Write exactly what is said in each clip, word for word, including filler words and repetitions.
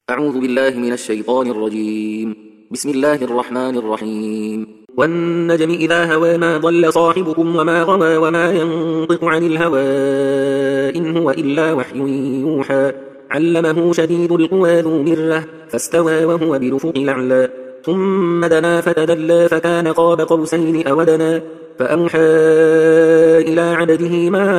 أعوذ بالله من الشيطان الرجيم. بسم الله الرحمن الرحيم. والنجم إذا هوى ما ضل صاحبكم وما غوى وما ينطق عن الهوى إن هو إلا وحي يوحى علمه شديد القوى ذو مرة فاستوى وهو بالأفق الأعلى ثم دنا فتدلى فكان قاب قوسين أو أدنى فأوحى إلى عبده ما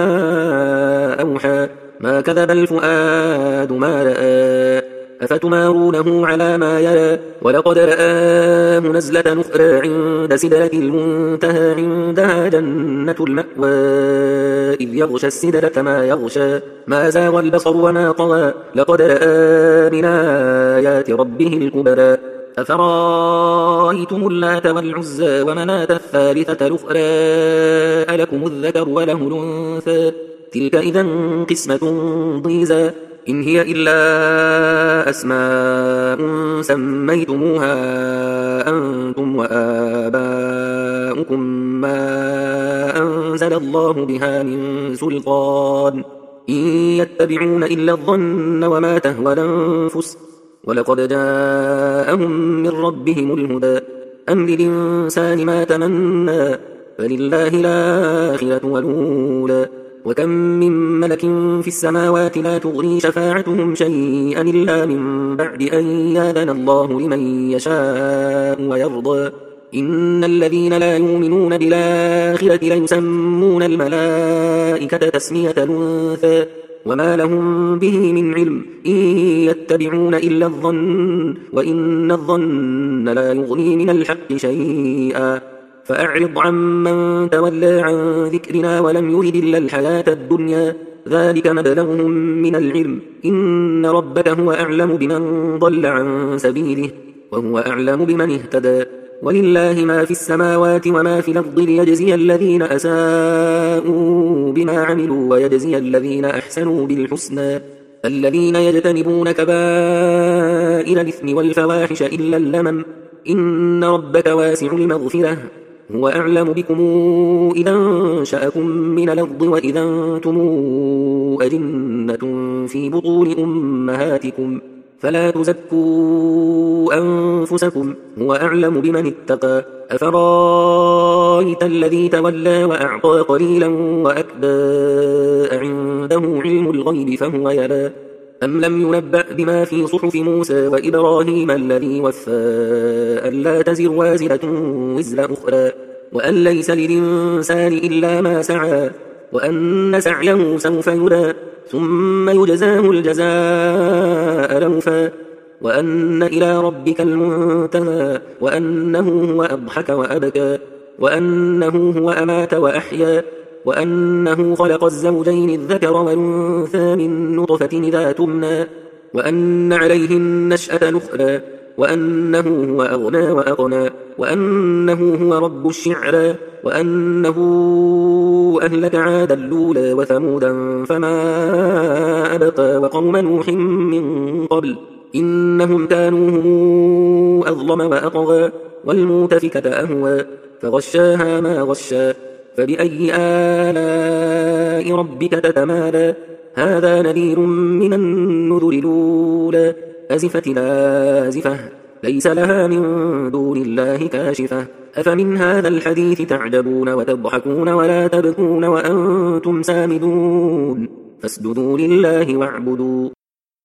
أوحى ما كذب الفؤاد ما رأى أفتمارونه على ما يرى ولقد رآه نزلة أخرى عند سدرة المنتهى عندها جنة المأوى إذ يغشى السدرة ما يغشى ما زاغ البصر وما طغى لقد رآه من آيات ربه الكبرى أفرأيتم اللات والعزى ومناة الثالثة الأخرى ألكم الذكر وله الأنثى تلك إذا قسمة ضيزى إن هي إلا أسماء سميتموها أنتم وآباؤكم ما أنزل الله بها من سلطان إن يتبعون إلا الظن وما تهوى الأنفس ولقد جاءهم من ربهم الهدى أم للإنسان ما تمنى فلله الآخرة والأولى وكم من ملك في السماوات لا تغني شفاعتهم شيئا إلا من بعد أن يأذن الله لمن يشاء ويرضى إن الذين لا يؤمنون بالآخرة ليسمون الملائكة تسمية الأنثى وما لهم به من علم إن يتبعون إلا الظن وإن الظن لا يغني من الحق شيئا فأعرض عمن تولى عن ذكرنا ولم يرد إلا الحياة الدنيا ذلك مبلغهم من العلم إن ربك هو أعلم بمن ضل عن سبيله وهو أعلم بمن اهتدى ولله ما في السماوات وما في الأرض ليجزي الذين أساءوا بما عملوا ويجزي الذين أحسنوا بالحسنى الذين يجتنبون كبائر الإثم والفواحش إلا اللمم إن ربك واسع المغفرة هو أعلم بكم إذا أنشأكم من الأرض وإذا أنتم أجنة في بطون أمهاتكم فلا تزكوا أنفسكم هو أعلم بمن اتقى أفرايت الذي تولى وأعطى قليلا وأكدى عنده علم الغيب فهو يرى أم لم ينبأ بما في صحف موسى وإبراهيم الذي وفى ألا تزر وازرة وزر أخرى وأن ليس للإنسان إلا ما سعى وأن سعيه سوف يرى ثم يجزاه الجزاء الأوفى وأن إلى ربك المنتهى وأنه هو أضحك وأبكى وأنه هو أمات وأحيا وأنه خلق الزوجين الذكر والأنثى من نطفة إذا تمنى وأن عليه النشأة الأخرى وأنه هو أغنى وأقنى وأنه هو رب الشعرى وأنه أهلك عادا الأولى وثمودا فما أبقى وقوم نوح من قبل إنهم كانوا هم أظلم وأطغى والمؤتفكة أهوى فغشاها ما غشى فبأي آلاء ربك تتمارى هذا نذير من النذر الأولى أزفت الآزفة ليس لها من دون الله كاشفة أفمن هذا الحديث تعجبون وتضحكون ولا تبكون وأنتم سامدون فاسجدوا لله واعبدوا